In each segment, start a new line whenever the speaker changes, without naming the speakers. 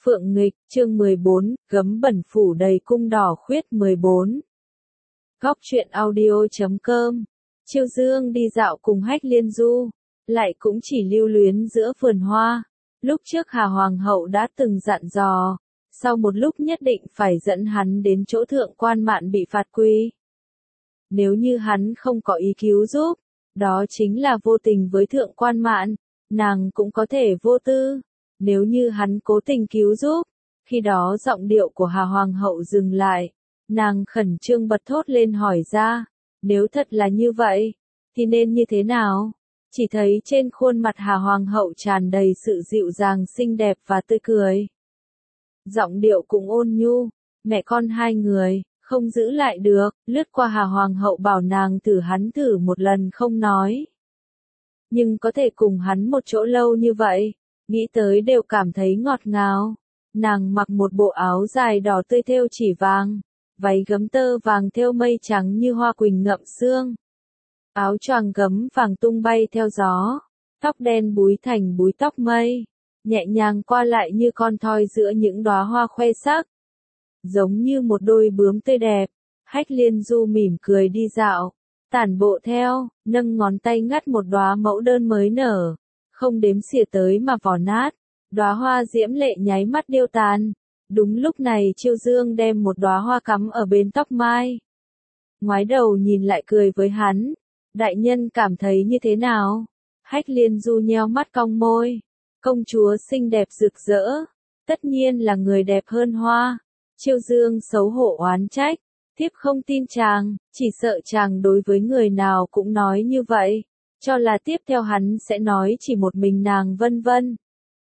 Phượng nghịch, chương 14, gấm bẩn phủ đầy cung đỏ khuyết 14. Góc truyện audio.com. Chiêu Dương đi dạo cùng Hách Liên Du, lại cũng chỉ lưu luyến giữa vườn hoa. Lúc trước Hà Hoàng hậu đã từng dặn dò, sau một lúc nhất định phải dẫn hắn đến chỗ thượng quan mạn bị phạt quy. Nếu như hắn không có ý cứu giúp, đó chính là vô tình với thượng quan mạn, nàng cũng có thể vô tư. Nếu như hắn cố tình cứu giúp, khi đó giọng điệu của Hà Hoàng hậu dừng lại, nàng khẩn trương bật thốt lên hỏi ra, nếu thật là như vậy, thì nên như thế nào? Chỉ thấy trên khuôn mặt Hà Hoàng hậu tràn đầy sự dịu dàng xinh đẹp và tươi cười. Giọng điệu cũng ôn nhu, mẹ con hai người, không giữ lại được, lướt qua Hà Hoàng hậu bảo nàng hắn thử một lần không nói. Nhưng có thể cùng hắn một chỗ lâu như vậy, nghĩ tới đều cảm thấy ngọt ngào. Nàng mặc một bộ áo dài đỏ tươi thêu chỉ vàng, váy gấm tơ vàng thêu mây trắng như hoa quỳnh ngậm sương. Áo choàng gấm vàng tung bay theo gió, tóc đen búi thành búi tóc mây, nhẹ nhàng qua lại như con thoi giữa những đóa hoa khoe sắc. Giống như một đôi bướm tươi đẹp, Hách Liên Du mỉm cười đi dạo, tản bộ theo, nâng ngón tay ngắt một đóa mẫu đơn mới nở, không đếm xỉa tới mà vỏ nát, đóa hoa diễm lệ nháy mắt điêu tàn. Đúng lúc này Chiêu Dương đem một đóa hoa cắm ở bên tóc mai. Ngoái đầu nhìn lại cười với hắn, đại nhân cảm thấy như thế nào? Hách Liên Du nheo mắt cong môi, công chúa xinh đẹp rực rỡ, tất nhiên là người đẹp hơn hoa. Chiêu Dương xấu hổ oán trách, thiếp không tin chàng, chỉ sợ chàng đối với người nào cũng nói như vậy, cho là tiếp theo hắn sẽ nói chỉ một mình nàng vân vân.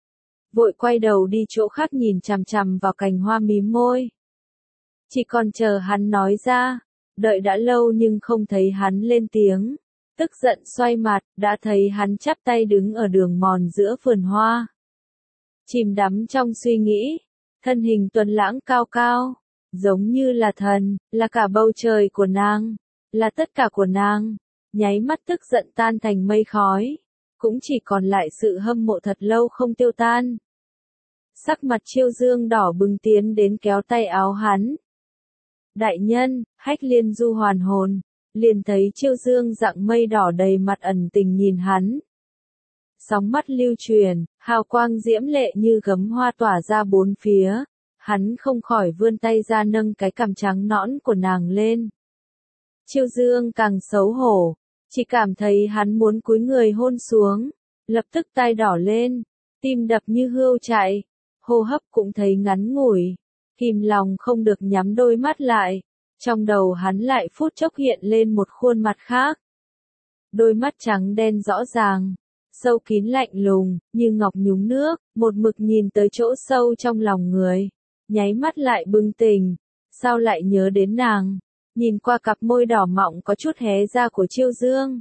Vội quay đầu đi chỗ khác nhìn chằm chằm vào cành hoa mím môi. Chỉ còn chờ hắn nói ra, đợi đã lâu nhưng không thấy hắn lên tiếng. Tức giận xoay mặt, đã thấy hắn chắp tay đứng ở đường mòn giữa vườn hoa. Chìm đắm trong suy nghĩ, thân hình tuấn lãng cao cao, giống như là thần, là cả bầu trời của nàng, là tất cả của nàng. Nháy mắt tức giận tan thành mây khói, cũng chỉ còn lại sự hâm mộ thật lâu không tiêu tan. Sắc mặt Chiêu Dương đỏ bừng tiến đến kéo tay áo hắn. Đại nhân, Hách Liên Du hoàn hồn, liền thấy Chiêu Dương dạng mây đỏ đầy mặt ẩn tình nhìn hắn. Sóng mắt lưu truyền, hào quang diễm lệ như gấm hoa tỏa ra bốn phía, hắn không khỏi vươn tay ra nâng cái cằm trắng nõn của nàng lên. Chiêu Dương càng xấu hổ, chỉ cảm thấy hắn muốn cúi người hôn xuống, lập tức tai đỏ lên, tim đập như hươu chạy, hô hấp cũng thấy ngắn ngủi, kìm lòng không được nhắm đôi mắt lại, trong đầu hắn lại phút chốc hiện lên một khuôn mặt khác. Đôi mắt trắng đen rõ ràng, sâu kín lạnh lùng, như ngọc nhúng nước, một mực nhìn tới chỗ sâu trong lòng người, nháy mắt lại bừng tỉnh, sao lại nhớ đến nàng. Nhìn qua cặp môi đỏ mọng có chút hé ra của Chiêu Dương,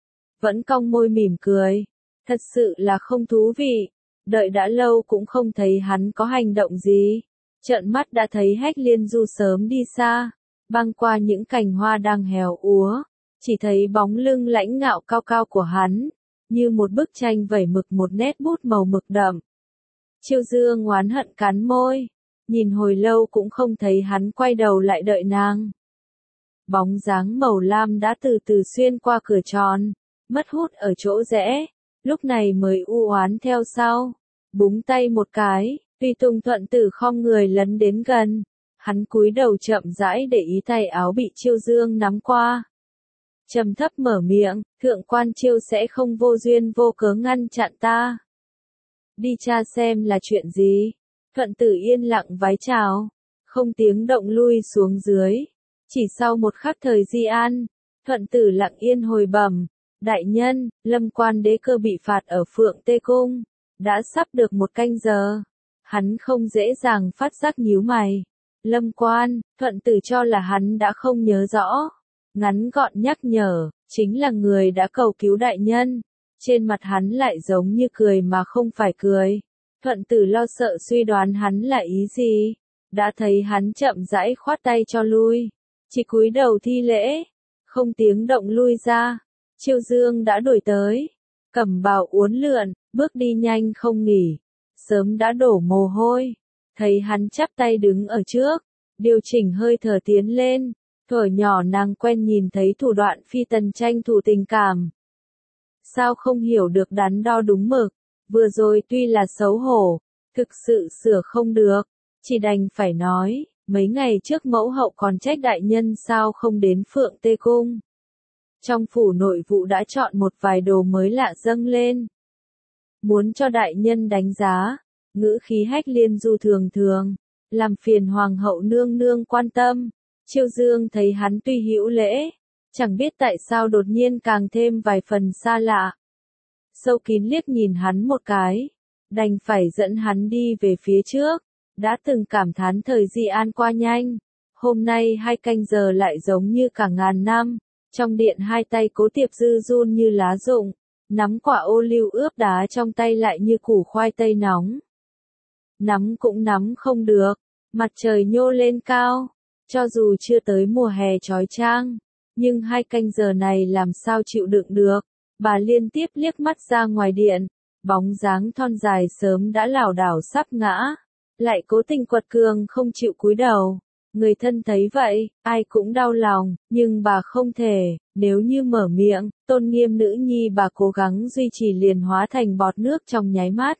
vẫn cong môi mỉm cười, thật sự là không thú vị, đợi đã lâu cũng không thấy hắn có hành động gì, trợn mắt đã thấy Hách Liên Du sớm đi xa, băng qua những cành hoa đang héo úa, chỉ thấy bóng lưng lãnh ngạo cao cao của hắn, như một bức tranh vẩy mực một nét bút màu mực đậm. Chiêu Dương oán hận cắn môi, nhìn hồi lâu cũng không thấy hắn quay đầu lại đợi nàng. Bóng dáng màu lam đã từ từ xuyên qua cửa tròn, mất hút ở chỗ rẽ, lúc này mới u oán theo sau, búng tay một cái, Tùy Tùng Thuận Tử khom người lấn đến gần, hắn cúi đầu chậm rãi để ý tay áo bị Chiêu Dương nắm qua. Trầm thấp mở miệng, thượng quan Chiêu sẽ không vô duyên vô cớ ngăn chặn ta. Đi tra xem là chuyện gì. Thuận Tử yên lặng vái chào, không tiếng động lui xuống dưới. Chỉ sau một khắc thời di an, Thuận Tử lặng yên hồi bẩm, đại nhân, Lâm Quan đế cơ bị phạt ở Phượng Tê Cung, đã sắp được một canh giờ. Hắn không dễ dàng phát giác nhíu mày. Lâm Quan, Thuận Tử cho là hắn đã không nhớ rõ. Ngắn gọn nhắc nhở, chính là người đã cầu cứu đại nhân. Trên mặt hắn lại giống như cười mà không phải cười. Thuận Tử lo sợ suy đoán hắn là ý gì. Đã thấy hắn chậm rãi khoát tay cho lui. Chỉ cúi đầu thi lễ, không tiếng động lui ra. Chiêu Dương đã đuổi tới, cẩm bào uốn lượn, bước đi nhanh không nghỉ, sớm đã đổ mồ hôi, thấy hắn chắp tay đứng ở trước, điều chỉnh hơi thở tiến lên, thuở nhỏ nàng quen nhìn thấy thủ đoạn phi tần tranh thủ tình cảm. Sao không hiểu được đắn đo đúng mực, vừa rồi tuy là xấu hổ, thực sự sửa không được, chỉ đành phải nói, mấy ngày trước mẫu hậu còn trách đại nhân sao không đến Phượng Tê Cung. Trong phủ nội vụ đã chọn một vài đồ mới lạ dâng lên. Muốn cho đại nhân đánh giá, ngữ khí Hách Liên Du thường thường, làm phiền hoàng hậu nương nương quan tâm. Chiêu Dương thấy hắn tuy hữu lễ, chẳng biết tại sao đột nhiên càng thêm vài phần xa lạ. Sâu kín liếc nhìn hắn một cái, đành phải dẫn hắn đi về phía trước. Đã từng cảm thán thời Di An qua nhanh, hôm nay 2 canh giờ lại giống như cả ngàn năm. Trong điện hai tay Cố Tiệp Dư run như lá rụng, nắm quả ô liu ướp đá trong tay lại như củ khoai tây nóng. Nắm cũng nắm không được, mặt trời nhô lên cao, cho dù chưa tới mùa hè chói chang, nhưng 2 canh giờ này làm sao chịu đựng được. Bà liên tiếp liếc mắt ra ngoài điện, bóng dáng thon dài sớm đã lảo đảo sắp ngã, lại cố tình quật cường không chịu cúi đầu. Người thân thấy vậy, ai cũng đau lòng, nhưng bà không thể, nếu như mở miệng, tôn nghiêm nữ nhi bà cố gắng duy trì liền hóa thành bọt nước trong nháy mắt.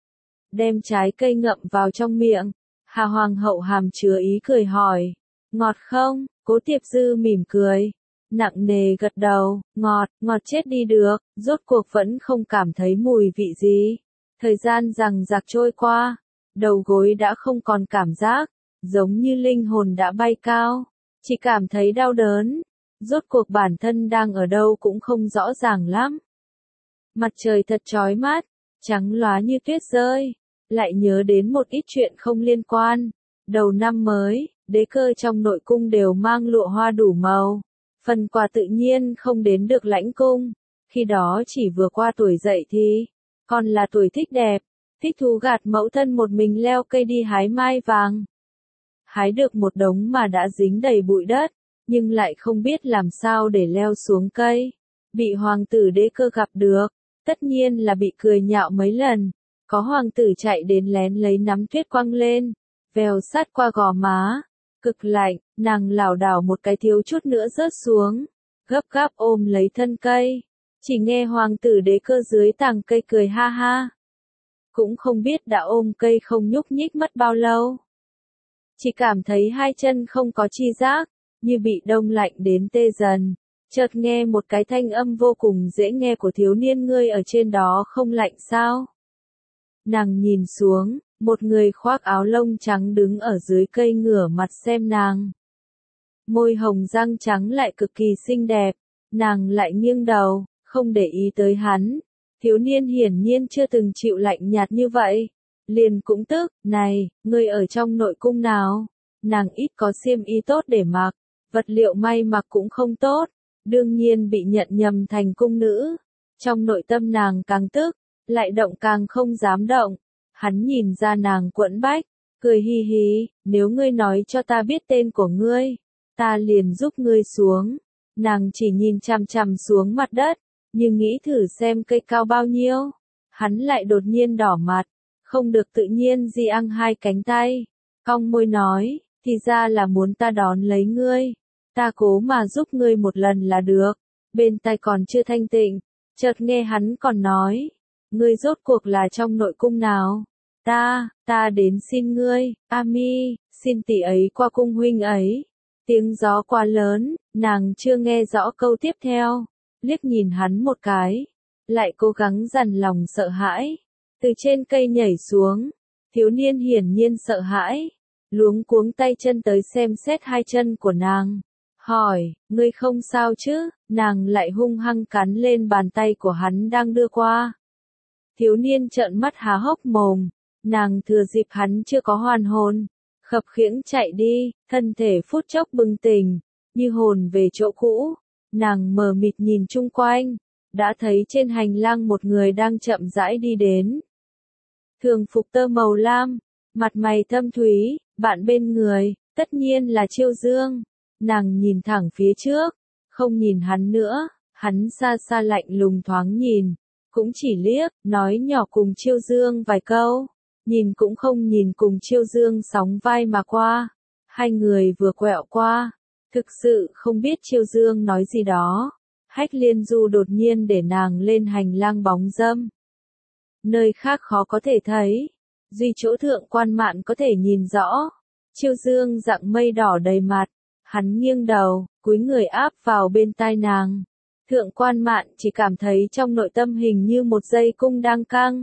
Đem trái cây ngậm vào trong miệng, Hà Hoàng hậu hàm chứa ý cười hỏi, ngọt không? Cố Tiệp Dư mỉm cười, nặng nề gật đầu, ngọt, ngọt chết đi được, rốt cuộc vẫn không cảm thấy mùi vị gì. Thời gian rằng giặc trôi qua, đầu gối đã không còn cảm giác, giống như linh hồn đã bay cao, chỉ cảm thấy đau đớn, rốt cuộc bản thân đang ở đâu cũng không rõ ràng lắm. Mặt trời thật chói mắt, trắng lóa như tuyết rơi, lại nhớ đến một ít chuyện không liên quan. Đầu năm mới, đế cơ trong nội cung đều mang lụa hoa đủ màu, phần quà tự nhiên không đến được lãnh cung, khi đó chỉ vừa qua tuổi dậy thì, còn là tuổi thích đẹp, thích thú gạt mẫu thân một mình leo cây đi hái mai vàng. Hái được một đống mà đã dính đầy bụi đất, nhưng lại không biết làm sao để leo xuống cây. Bị hoàng tử đế cơ gặp được, tất nhiên là bị cười nhạo mấy lần. Có hoàng tử chạy đến lén lấy nắm tuyết quăng lên, vèo sát qua gò má. Cực lạnh, nàng lảo đảo một cái thiếu chút nữa rớt xuống, gấp gáp ôm lấy thân cây. Chỉ nghe hoàng tử đế cơ dưới tàng cây cười ha ha. Cũng không biết đã ôm cây không nhúc nhích mất bao lâu. Chỉ cảm thấy hai chân không có chi giác, như bị đông lạnh đến tê dần. Chợt nghe một cái thanh âm vô cùng dễ nghe của thiếu niên, ngươi ở trên đó không lạnh sao? Nàng nhìn xuống, một người khoác áo lông trắng đứng ở dưới cây ngửa mặt xem nàng. Môi hồng răng trắng lại cực kỳ xinh đẹp, nàng lại nghiêng đầu, không để ý tới hắn. Thiếu niên hiển nhiên chưa từng chịu lạnh nhạt như vậy. Liền cũng tức, này, ngươi ở trong nội cung nào? Nàng ít có xiêm y tốt để mặc, vật liệu may mặc cũng không tốt, đương nhiên bị nhận nhầm thành cung nữ. Trong nội tâm nàng càng tức, lại động càng không dám động. Hắn nhìn ra nàng quẫn bách, cười hi hi, nếu ngươi nói cho ta biết tên của ngươi, ta liền giúp ngươi xuống. Nàng chỉ nhìn chằm chằm xuống mặt đất, nhưng nghĩ thử xem cây cao bao nhiêu. Hắn lại đột nhiên đỏ mặt, không được tự nhiên di ăng hai cánh tay, cong môi nói, thì ra là muốn ta đón lấy ngươi. Ta cố mà giúp ngươi một lần là được. Bên tai còn chưa thanh tịnh, chợt nghe hắn còn nói, ngươi rốt cuộc là trong nội cung nào? Ta đến xin ngươi, Ami, xin tỷ ấy qua cung huynh ấy. Tiếng gió quá lớn, nàng chưa nghe rõ câu tiếp theo, liếc nhìn hắn một cái, lại cố gắng dằn lòng sợ hãi, từ trên cây nhảy xuống. Thiếu niên hiển nhiên sợ hãi, luống cuống tay chân tới xem xét hai chân của nàng, hỏi, ngươi không sao chứ? Nàng lại hung hăng cắn lên bàn tay của hắn đang đưa qua. Thiếu niên trợn mắt há hốc mồm, nàng thừa dịp hắn chưa có hoàn hồn, khập khiễng chạy đi, thân thể phút chốc bừng tỉnh, như hồn về chỗ cũ. Nàng mờ mịt nhìn chung quanh, đã thấy trên hành lang một người đang chậm rãi đi đến. Thường phục tơ màu lam, mặt mày thâm thúy, bạn bên người, tất nhiên là Chiêu Dương. Nàng nhìn thẳng phía trước, không nhìn hắn nữa, hắn xa xa lạnh lùng thoáng nhìn, cũng chỉ liếc, nói nhỏ cùng Chiêu Dương vài câu. nhìn cũng không nhìn cùng Chiêu Dương sóng vai mà qua. Hai người vừa quẹo qua, thực sự không biết Chiêu Dương nói gì đó. Hách Liên Du đột nhiên để nàng lên hành lang bóng râm. Nơi khác khó có thể thấy, duy chỗ Thượng Quan Mạn có thể nhìn rõ. Chiêu Dương dạng mây đỏ đầy mặt, hắn nghiêng đầu, cúi người áp vào bên tai nàng. Thượng Quan Mạn chỉ cảm thấy trong nội tâm hình như một dây cung đang căng.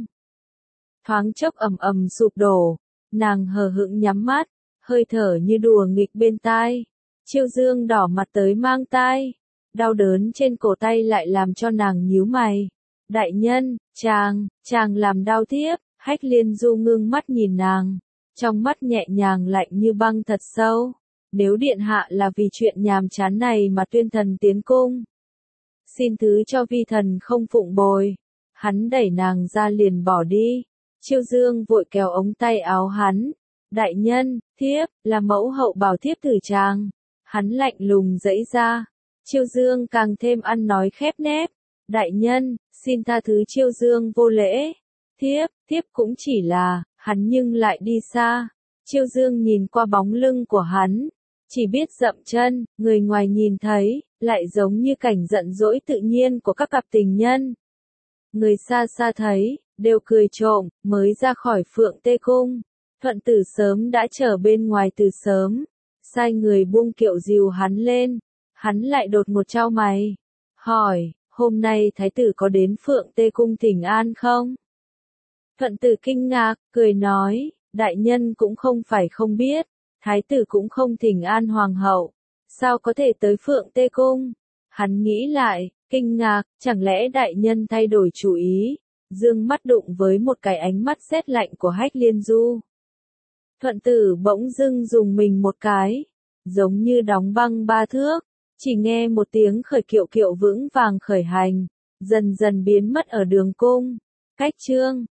Thoáng chốc ầm ầm sụp đổ, nàng hờ hững nhắm mắt, hơi thở như đùa nghịch bên tai. Chiêu Dương đỏ mặt tới mang tai, đau đớn trên cổ tay lại làm cho nàng nhíu mày. Đại nhân, chàng làm đau thiếp. Hách Liên Du ngưng mắt nhìn nàng, trong mắt nhẹ nhàng lạnh như băng thật sâu. Nếu điện hạ là vì chuyện nhàm chán này mà tuyên thần tiến cung, xin thứ cho vi thần không phụng bồi. Hắn đẩy nàng ra liền bỏ đi. Chiêu Dương vội kéo ống tay áo hắn. Đại nhân, thiếp, là mẫu hậu bảo thiếp thử chàng. Hắn lạnh lùng giãy ra. Chiêu Dương càng thêm ăn nói khép nép. Đại nhân, xin tha thứ. Chiêu Dương vô lễ. Thiếp cũng chỉ là, hắn nhưng lại đi xa. Chiêu Dương nhìn qua bóng lưng của hắn, chỉ biết dậm chân, người ngoài nhìn thấy, lại giống như cảnh giận dỗi tự nhiên của các cặp tình nhân. Người xa xa thấy, đều cười trộm, mới ra khỏi Phượng Tê Cung. Thuận Tử sớm đã chờ bên ngoài từ sớm, sai người buông kiệu dìu hắn lên. Hắn lại đột một chau mày, hỏi, hôm nay thái tử có đến Phượng Tê Cung thỉnh an không? Thuận Tử kinh ngạc, cười nói, đại nhân cũng không phải không biết, thái tử cũng không thỉnh an hoàng hậu, sao có thể tới Phượng Tê Cung? Hắn nghĩ lại, kinh ngạc, chẳng lẽ đại nhân thay đổi chủ ý? Dương mắt đụng với một cái ánh mắt sét lạnh của Hách Liên Du. Thuận Tử bỗng dưng dùng mình một cái, giống như đóng băng 3 thước, chỉ nghe một tiếng khởi kiệu kiệu vững vàng khởi hành, dần dần biến mất ở đường cung. Cách chương